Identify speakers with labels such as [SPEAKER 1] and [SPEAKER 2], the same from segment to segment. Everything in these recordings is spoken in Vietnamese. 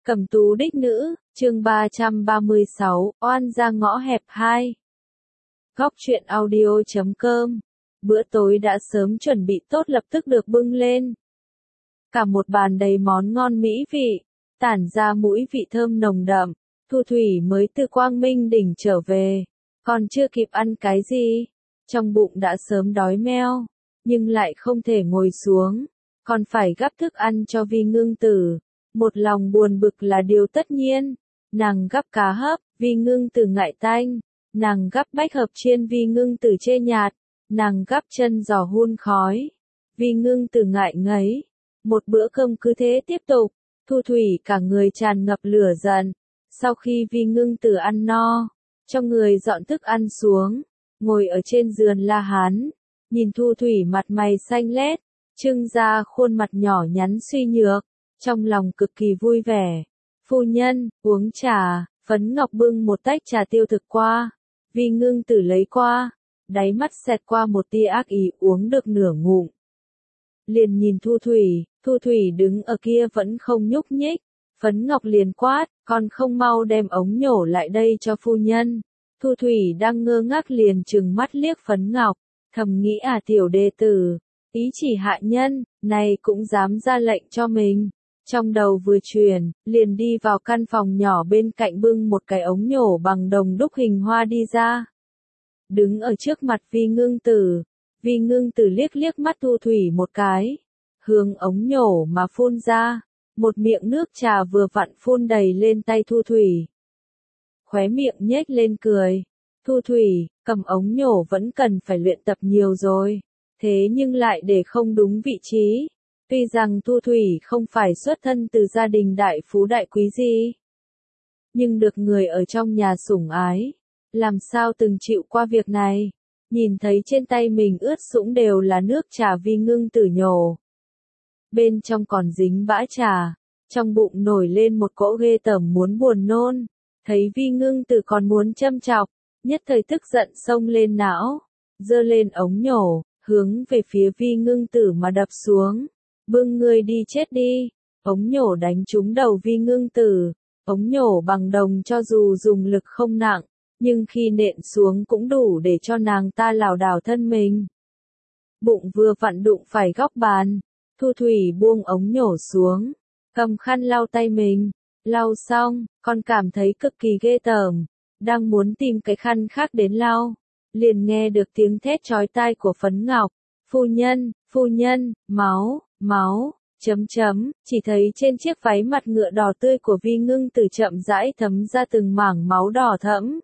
[SPEAKER 1] Cẩm tú đích nữ, chương 336, oan ra ngõ hẹp 2. Góc truyện audio.com. Bữa tối đã sớm chuẩn bị tốt lập tức được bưng lên. Cả một bàn đầy món ngon mỹ vị, tản ra mũi vị thơm nồng đậm. Thu Thủy mới từ Quang Minh đỉnh trở về, còn chưa kịp ăn cái gì, trong bụng đã sớm đói meo, nhưng lại không thể ngồi xuống, còn phải gắp thức ăn cho Vi Ngưng Tử. Một lòng buồn bực là điều tất nhiên. Nàng gắp cá hấp, Vi Ngưng Tử ngại tanh. Nàng gắp bách hợp chiên, Vi Ngưng Tử chê nhạt. Nàng gắp chân giò hun khói, Vi Ngưng Tử ngại ngấy. Một bữa cơm cứ thế tiếp tục, Thu Thủy cả người tràn ngập lửa giận. Sau khi Vi Ngưng Tử ăn no, cho người dọn thức ăn xuống, ngồi ở trên giường La Hán, nhìn Thu Thủy mặt mày xanh lét, trưng ra khuôn mặt nhỏ nhắn suy nhược. Trong lòng cực kỳ vui vẻ. Phu nhân, uống trà. Phấn Ngọc bưng một tách trà tiêu thực qua. Vi Ngưng Tử lấy qua. Đáy mắt xẹt qua một tia ác ý, uống được nửa ngụm. Liền nhìn Thu Thủy đứng ở kia vẫn không nhúc nhích. Phấn Ngọc liền quát, con không mau đem ống nhổ lại đây cho phu nhân. Thu Thủy đang ngơ ngác liền trừng mắt liếc Phấn Ngọc, thầm nghĩ tiểu đệ tử, ý chỉ hạ nhân, này cũng dám ra lệnh cho mình. Trong đầu vừa truyền, liền đi vào căn phòng nhỏ bên cạnh bưng một cái ống nhổ bằng đồng đúc hình hoa đi ra. Đứng ở trước mặt Vi Ngưng Tử liếc liếc mắt Thu Thủy một cái, hướng ống nhổ mà phun ra, một miệng nước trà vừa vặn phun đầy lên tay Thu Thủy. Khóe miệng nhếch lên cười, Thu Thủy, cầm ống nhổ vẫn cần phải luyện tập nhiều rồi, thế nhưng lại để không đúng vị trí. Tuy rằng Thu Thủy không phải xuất thân từ gia đình đại phú đại quý gì, nhưng được người ở trong nhà sủng ái, làm sao từng chịu qua việc này. Nhìn thấy trên tay mình ướt sũng đều là nước trà Vi Ngưng Tử nhổ, bên trong còn dính bã trà, trong bụng nổi lên một cỗ ghê tởm muốn buồn nôn. Thấy Vi Ngưng Tử còn muốn châm chọc, nhất thời tức giận xông lên não, giơ lên ống nhổ, hướng về phía Vi Ngưng Tử mà đập xuống. Bưng người đi chết đi. Ống nhổ đánh trúng đầu Vi Ngưng Tử. Ống nhổ bằng đồng cho dù dùng lực không nặng, nhưng khi nện xuống cũng đủ để cho nàng ta lảo đảo thân mình. Bụng vừa vặn đụng phải góc bàn. Thu Thủy buông ống nhổ xuống, cầm khăn lau tay mình. Lau xong, còn cảm thấy cực kỳ ghê tởm, đang muốn tìm cái khăn khác đến lau, liền nghe được tiếng thét chói tai của Phấn Ngọc. Phu nhân, máu, chỉ thấy trên chiếc váy mặt ngựa đỏ tươi của Vi Ngưng Tử chậm rãi thấm ra từng mảng máu đỏ thẫm.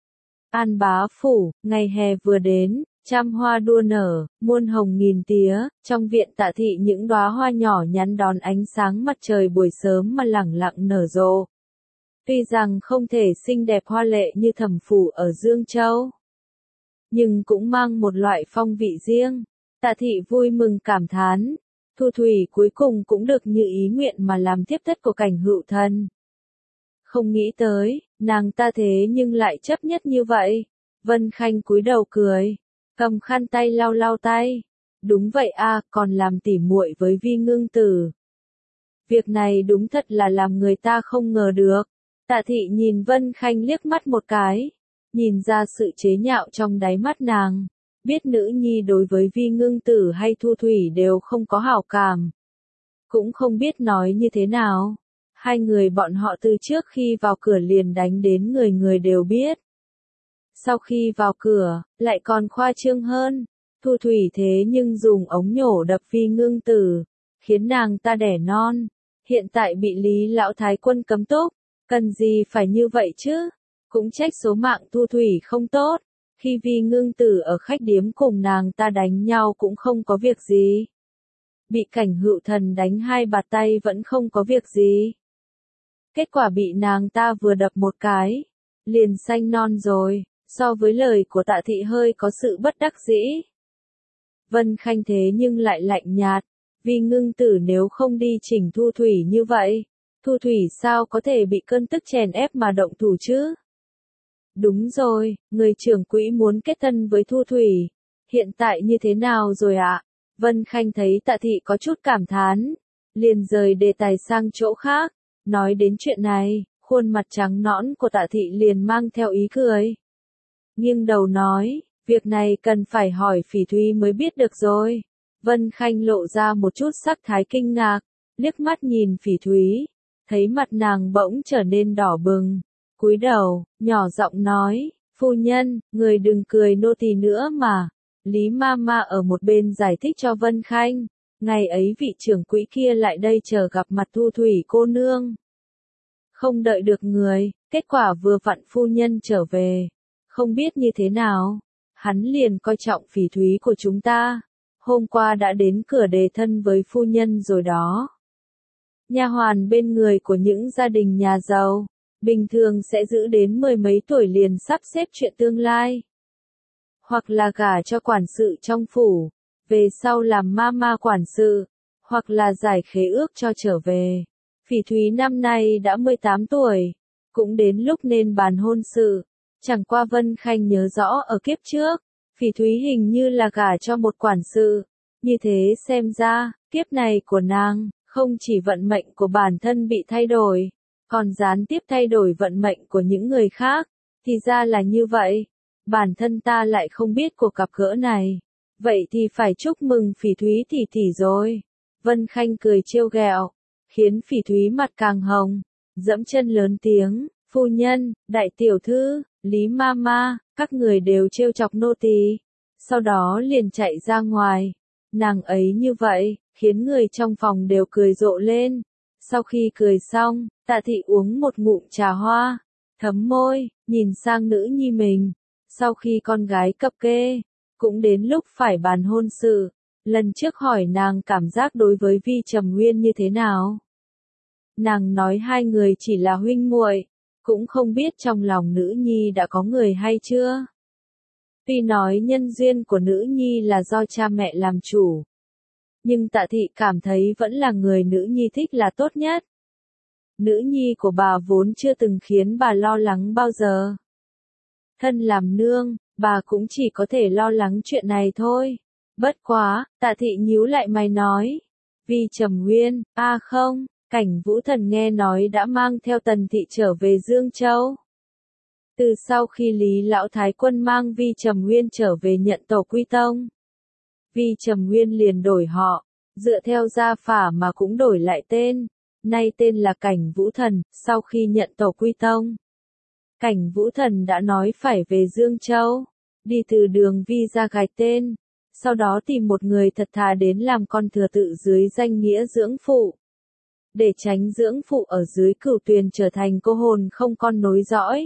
[SPEAKER 1] An bá phủ, ngày hè vừa đến, trăm hoa đua nở, muôn hồng nghìn tía, trong viện Tạ thị những đóa hoa nhỏ nhắn đón ánh sáng mặt trời buổi sớm mà lẳng lặng nở rộ. Tuy rằng không thể xinh đẹp hoa lệ như Thẩm phủ ở Dương Châu, nhưng cũng mang một loại phong vị riêng. Tạ thị vui mừng cảm thán, Thu Thủy cuối cùng cũng được như ý nguyện mà làm tiếp thất của Cảnh Hữu Thần. Không nghĩ tới, nàng ta thế nhưng lại chấp nhất như vậy. Vân Khanh cúi đầu cười, cầm khăn tay lau lau tay. Đúng vậy còn làm tỉ muội với Vi Ngưng Tử. Việc này đúng thật là làm người ta không ngờ được. Tạ thị nhìn Vân Khanh liếc mắt một cái, nhìn ra sự chế nhạo trong đáy mắt nàng. Biết nữ nhi đối với Vi Ngưng Tử hay Thu Thủy đều không có hảo cảm, cũng không biết nói như thế nào. Hai người bọn họ từ trước khi vào cửa liền đánh đến người người đều biết. Sau khi vào cửa, lại còn khoa trương hơn. Thu Thủy thế nhưng dùng ống nhổ đập Vi Ngưng Tử, khiến nàng ta đẻ non. Hiện tại bị Lý Lão Thái Quân cấm túc, cần gì phải như vậy chứ? Cũng trách số mạng Thu Thủy không tốt. Khi Vi Ngưng Tử ở khách điếm cùng nàng ta đánh nhau cũng không có việc gì. Bị Cảnh Hữu Thần đánh 2 bạt tay vẫn không có việc gì. Kết quả bị nàng ta vừa đập một cái, liền xanh non rồi. So với lời của Tạ thị hơi có sự bất đắc dĩ. Vân Khanh thế nhưng lại lạnh nhạt. Vi Ngưng Tử nếu không đi chỉnh Thu Thủy như vậy, Thu Thủy sao có thể bị cơn tức chèn ép mà động thủ chứ? Đúng rồi, người trưởng quỹ muốn kết thân với Thu Thủy. Hiện tại như thế nào rồi ạ? Vân Khanh thấy Tạ thị có chút cảm thán, liền rời đề tài sang chỗ khác. Nói đến chuyện này, khuôn mặt trắng nõn của Tạ Thị liền mang theo ý cười. Nghiêng đầu nói, việc này cần phải hỏi Phỉ Thúy mới biết được rồi. Vân Khanh lộ ra một chút sắc thái kinh ngạc, liếc mắt nhìn Phỉ Thúy, thấy mặt nàng bỗng trở nên đỏ bừng, cúi đầu, nhỏ giọng nói, phu nhân, người đừng cười nô tỳ nữa mà. Lý Mama ở một bên giải thích cho Vân Khanh, ngày ấy vị trưởng quỹ kia lại đây chờ gặp mặt Thu Thủy cô nương. Không đợi được người, kết quả vừa vặn phu nhân trở về, không biết như thế nào, hắn liền coi trọng Phỉ Thúy của chúng ta, hôm qua đã đến cửa đề thân với phu nhân rồi đó. Nha hoàn bên người của những gia đình nhà giàu, bình thường sẽ giữ đến mười mấy tuổi liền sắp xếp chuyện tương lai. Hoặc là gả cho quản sự trong phủ, về sau làm mama quản sự, hoặc là giải khế ước cho trở về. Phỉ Thúy năm nay đã 18 tuổi, cũng đến lúc nên bàn hôn sự. Chẳng qua Vân Khanh nhớ rõ ở kiếp trước, Phỉ Thúy hình như là gả cho một quản sự. Như thế xem ra, kiếp này của nàng, không chỉ vận mệnh của bản thân bị thay đổi, còn gián tiếp thay đổi vận mệnh của những người khác. Thì ra là như vậy. Bản thân ta lại không biết cuộc gặp gỡ này. Vậy thì phải chúc mừng Phỉ Thúy tỷ tỷ rồi. Vân Khanh cười trêu ghẹo, khiến Phỉ Thúy mặt càng hồng, dẫm chân lớn tiếng, phu nhân, đại tiểu thư, Lý Mama, các người đều trêu chọc nô tỳ. Sau đó liền chạy ra ngoài. Nàng ấy như vậy, khiến người trong phòng đều cười rộ lên. Sau khi cười xong, Tạ Thị uống một ngụm trà hoa, thấm môi, nhìn sang nữ nhi mình. Sau khi con gái cập kê, cũng đến lúc phải bàn hôn sự. Lần trước hỏi nàng cảm giác đối với Vi Trầm Nguyên như thế nào. Nàng nói hai người chỉ là huynh muội, cũng không biết trong lòng nữ nhi đã có người hay chưa. Tuy nói nhân duyên của nữ nhi là do cha mẹ làm chủ, nhưng Tạ Thị cảm thấy vẫn là người nữ nhi thích là tốt nhất. Nữ nhi của bà vốn chưa từng khiến bà lo lắng bao giờ. Thân làm nương, bà cũng chỉ có thể lo lắng chuyện này thôi. Bất quá, Tạ Thị nhíu lại mày nói. Vi Trầm Nguyên, không, Cảnh Vũ Thần nghe nói đã mang theo Tần Thị trở về Dương Châu. Từ sau khi Lý Lão Thái Quân mang Vi Trầm Nguyên trở về nhận tổ quy tông, Vi Trầm Nguyên liền đổi họ, dựa theo gia phả mà cũng đổi lại tên, nay tên là Cảnh Vũ Thần. Sau khi nhận tổ quy tông, Cảnh Vũ Thần đã nói phải về Dương Châu, đi từ đường Vi ra gạch tên, sau đó tìm một người thật thà đến làm con thừa tự dưới danh nghĩa dưỡng phụ. Để tránh dưỡng phụ ở dưới Cửu Tuyền trở thành cô hồn không con nối dõi.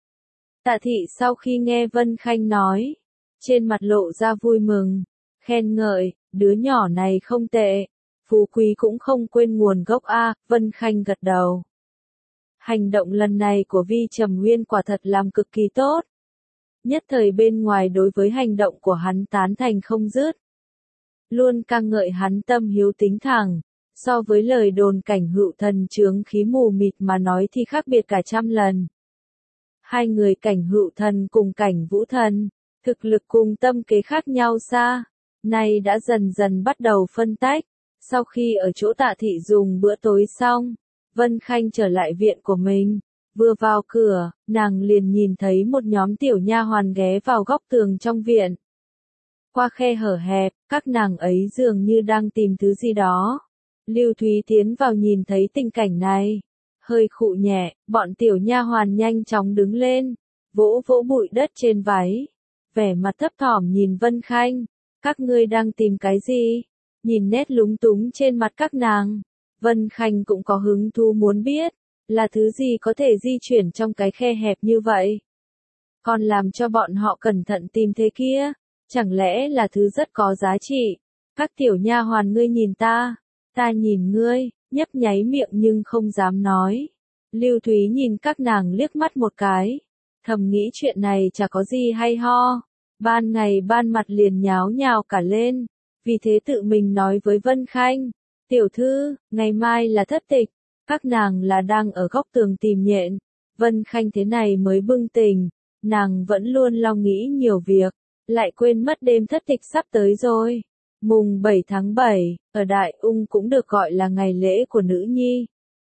[SPEAKER 1] Tạ Thị sau khi nghe Vân Khanh nói, trên mặt lộ ra vui mừng, khen ngợi, đứa nhỏ này không tệ, phú quý cũng không quên nguồn gốc a. Vân Khanh gật đầu. Hành động lần này của Vi Trầm Nguyên quả thật làm cực kỳ tốt. Nhất thời bên ngoài đối với hành động của hắn tán thành không dứt. Luôn ca ngợi hắn tâm hiếu tính thẳng, so với lời đồn Cảnh Hữu Thần chướng khí mù mịt mà nói thì khác biệt cả trăm lần. Hai người Cảnh Hữu Thần cùng Cảnh Vũ Thần, thực lực cùng tâm kế khác nhau xa, nay đã dần dần bắt đầu phân tách. Sau khi ở chỗ Tạ Thị dùng bữa tối xong, Vân Khanh trở lại viện của mình. Vừa vào cửa, nàng liền nhìn thấy một nhóm tiểu nha hoàn ghé vào góc tường trong viện. Qua khe hở hẹp, các nàng ấy dường như đang tìm thứ gì đó. Lưu Thúy tiến vào nhìn thấy tình cảnh này, hơi khụ nhẹ, bọn tiểu nha hoàn nhanh chóng đứng lên, vỗ vỗ bụi đất trên váy, vẻ mặt thấp thỏm nhìn Vân Khanh, các ngươi đang tìm cái gì? Nhìn nét lúng túng trên mặt các nàng, Vân Khanh cũng có hứng thú muốn biết, là thứ gì có thể di chuyển trong cái khe hẹp như vậy? Còn làm cho bọn họ cẩn thận tìm thế kia, chẳng lẽ là thứ rất có giá trị? Các tiểu nha hoàn ngươi nhìn ta nhìn ngươi, nhấp nháy miệng nhưng không dám nói. Lưu Thúy nhìn các nàng liếc mắt một cái, thầm nghĩ chuyện này chả có gì hay ho. Ban ngày ban mặt liền nháo nhào cả lên, vì thế tự mình nói với Vân Khanh, tiểu thư, ngày mai là thất tịch, các nàng là đang ở góc tường tìm nhện. Vân Khanh thế này mới bừng tỉnh, nàng vẫn luôn lo nghĩ nhiều việc, lại quên mất đêm thất tịch sắp tới rồi. Mùng 7 tháng 7, ở Đại Ung cũng được gọi là ngày lễ của nữ nhi.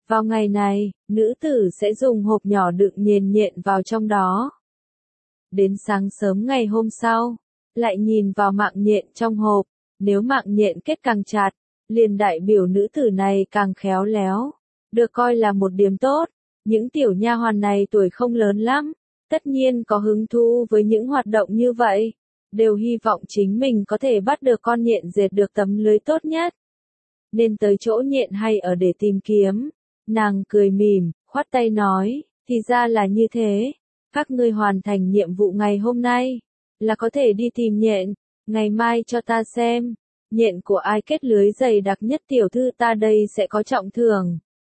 [SPEAKER 1] Vào ngày này, nữ tử sẽ dùng hộp nhỏ đựng nhện vào trong đó. Đến sáng sớm ngày hôm sau, lại nhìn vào mạng nhện trong hộp, nếu mạng nhện kết càng chặt, liền đại biểu nữ tử này càng khéo léo, được coi là một điểm tốt. Những tiểu nha hoàn này tuổi không lớn lắm, tất nhiên có hứng thú với những hoạt động như vậy, đều hy vọng chính mình có thể bắt được con nhện dệt được tấm lưới tốt nhất. Nên tới chỗ nhện hay ở để tìm kiếm. Nàng cười mỉm, khoát tay nói, thì ra là như thế, các ngươi hoàn thành nhiệm vụ ngày hôm nay, là có thể đi tìm nhện, ngày mai cho ta xem, nhện của ai kết lưới dày đặc nhất tiểu thư ta đây sẽ có trọng thưởng.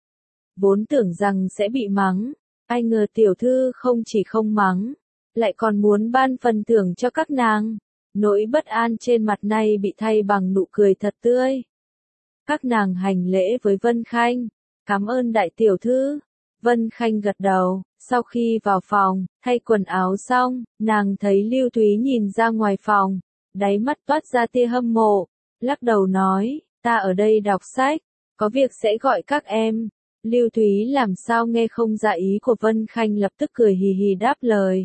[SPEAKER 1] Vốn tưởng rằng sẽ bị mắng, ai ngờ tiểu thư không chỉ không mắng, lại còn muốn ban phần thưởng cho các nàng. Nỗi bất an trên mặt này bị thay bằng nụ cười thật tươi. Các nàng hành lễ với Vân Khanh, cảm ơn đại tiểu thư. Vân Khanh gật đầu, sau khi vào phòng, thay quần áo xong, nàng thấy Lưu Thúy nhìn ra ngoài phòng, đáy mắt toát ra tia hâm mộ, lắc đầu nói, ta ở đây đọc sách, có việc sẽ gọi các em. Lưu Thúy làm sao nghe không ra ý của Vân Khanh lập tức cười hì hì đáp lời.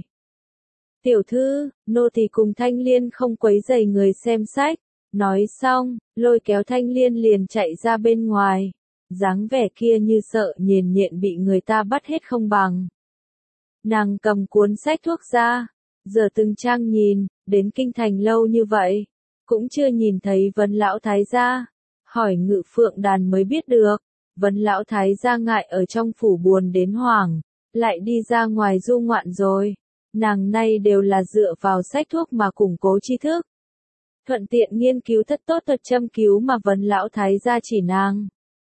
[SPEAKER 1] Tiểu thư, nô tỳ cùng Thanh Liên không quấy rầy người xem sách. Nói xong, lôi kéo Thanh Liên liền chạy ra bên ngoài. Dáng vẻ kia như sợ nhện bị người ta bắt hết không bằng. Nàng cầm cuốn sách thuốc ra, giờ từng trang nhìn, đến kinh thành lâu như vậy, cũng chưa nhìn thấy Vấn lão thái gia. Hỏi Ngự Phượng Đàn mới biết được, Vấn lão thái gia ngại ở trong phủ buồn đến hoảng, lại đi ra ngoài du ngoạn rồi. Nàng nay đều là dựa vào sách thuốc mà củng cố tri thức. Thuận tiện nghiên cứu thất tốt thuật châm cứu mà Vấn lão thái gia chỉ nàng.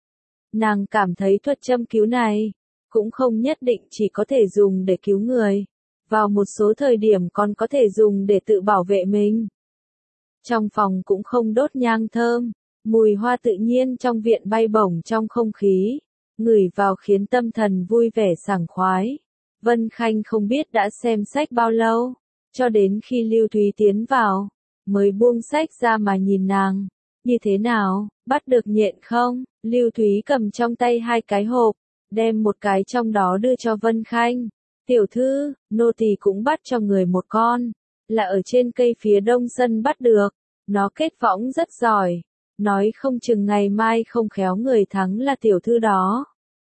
[SPEAKER 1] Nàng cảm thấy thuật châm cứu này, cũng không nhất định chỉ có thể dùng để cứu người. Vào một số thời điểm còn có thể dùng để tự bảo vệ mình. Trong phòng cũng không đốt nhang thơm, mùi hoa tự nhiên trong viện bay bổng trong không khí, ngửi vào khiến tâm thần vui vẻ sảng khoái. Vân Khanh không biết đã xem sách bao lâu, cho đến khi Lưu Thúy tiến vào, mới buông sách ra mà nhìn nàng. Như thế nào, bắt được nhện không? Lưu Thúy cầm trong tay hai cái hộp, đem một cái trong đó đưa cho Vân Khanh. Tiểu thư, nô tỳ cũng bắt cho người một con, là ở trên cây phía đông sân bắt được, nó kết võng rất giỏi, nói không chừng ngày mai không khéo người thắng là tiểu thư đó.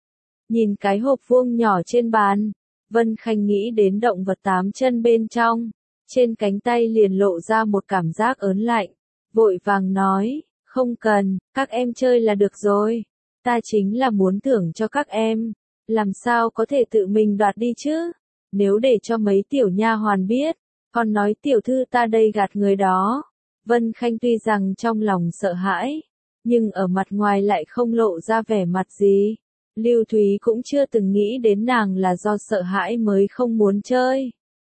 [SPEAKER 1] Nhìn cái hộp vuông nhỏ trên bàn, Vân Khanh nghĩ đến động vật 8 chân bên trong, trên cánh tay liền lộ ra một cảm giác ớn lạnh, vội vàng nói, không cần, các em chơi là được rồi, ta chính là muốn thưởng cho các em, làm sao có thể tự mình đoạt đi chứ, nếu để cho mấy tiểu nha hoàn biết, còn nói tiểu thư ta đây gạt người đó. Vân Khanh tuy rằng trong lòng sợ hãi, nhưng ở mặt ngoài lại không lộ ra vẻ mặt gì. Lưu Thúy cũng chưa từng nghĩ đến nàng là do sợ hãi mới không muốn chơi.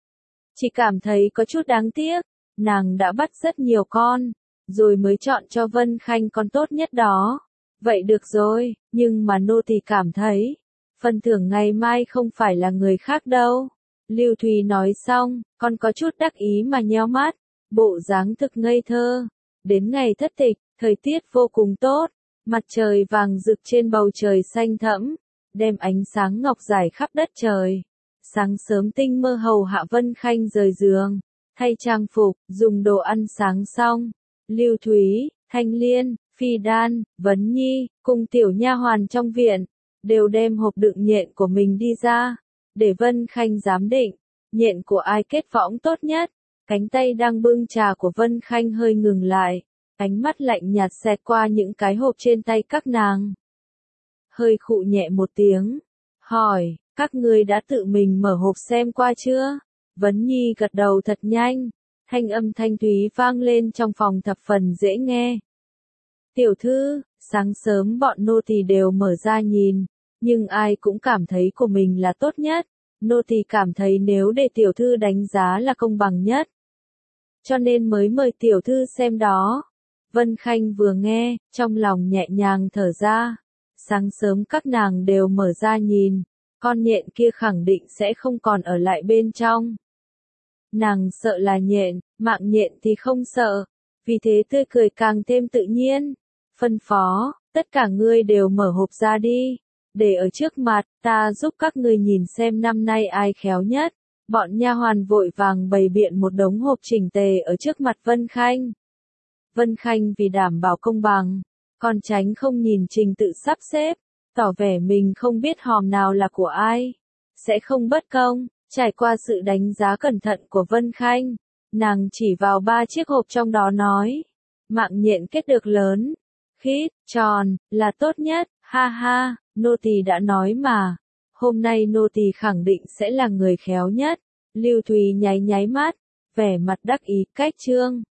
[SPEAKER 1] Chỉ cảm thấy có chút đáng tiếc, nàng đã bắt rất nhiều con, rồi mới chọn cho Vân Khanh con tốt nhất đó. Vậy được rồi, nhưng mà nô tỳ cảm thấy, phần thưởng ngày mai không phải là người khác đâu. Lưu Thúy nói xong, con có chút đắc ý mà nheo mắt, bộ dáng thực ngây thơ. Đến ngày thất tịch, thời tiết vô cùng tốt, mặt trời vàng rực trên bầu trời xanh thẫm, đem ánh sáng ngọc rải khắp đất trời. Sáng sớm tinh mơ hầu hạ Vân Khanh rời giường, thay trang phục, dùng đồ ăn sáng xong. Lưu Thúy, Thanh Liên, Phi Đan, Vấn Nhi, cùng tiểu nha hoàn trong viện, đều đem hộp đựng nhện của mình đi ra, để Vân Khanh giám định, nhện của ai kết võng tốt nhất. Cánh tay đang bưng trà của Vân Khanh hơi ngừng lại, ánh mắt lạnh nhạt xẹt qua những cái hộp trên tay các nàng. Hơi khụ nhẹ một tiếng, hỏi, các ngươi đã tự mình mở hộp xem qua chưa? Vấn Nhi gật đầu thật nhanh, thanh âm thanh thúy vang lên trong phòng thập phần dễ nghe. Tiểu thư, sáng sớm bọn nô tỳ đều mở ra nhìn, nhưng ai cũng cảm thấy của mình là tốt nhất. Nô tỳ cảm thấy nếu để tiểu thư đánh giá là công bằng nhất, cho nên mới mời tiểu thư xem đó. Vân Khanh vừa nghe, trong lòng nhẹ nhàng thở ra. Sáng sớm các nàng đều mở ra nhìn, con nhện kia khẳng định sẽ không còn ở lại bên trong. Nàng sợ là nhện, mạng nhện thì không sợ, vì thế tươi cười càng thêm tự nhiên. Phân phó, tất cả ngươi đều mở hộp ra đi, để ở trước mặt, ta giúp các ngươi nhìn xem năm nay ai khéo nhất. Bọn nha hoàn vội vàng bày biện một đống hộp chỉnh tề ở trước mặt Vân Khanh. Vân Khanh vì đảm bảo công bằng, còn tránh không nhìn trình tự sắp xếp, tỏ vẻ mình không biết hòm nào là của ai, sẽ không bất công. Trải qua sự đánh giá cẩn thận của Vân Khanh, nàng chỉ vào 3 chiếc hộp trong đó nói, mạng nhện kết được lớn, khít, tròn, là tốt nhất, ha ha, nô tỳ đã nói mà, hôm nay nô tỳ khẳng định sẽ là người khéo nhất. Lưu Thùy nháy nháy mắt, vẻ mặt đắc ý, cách trương.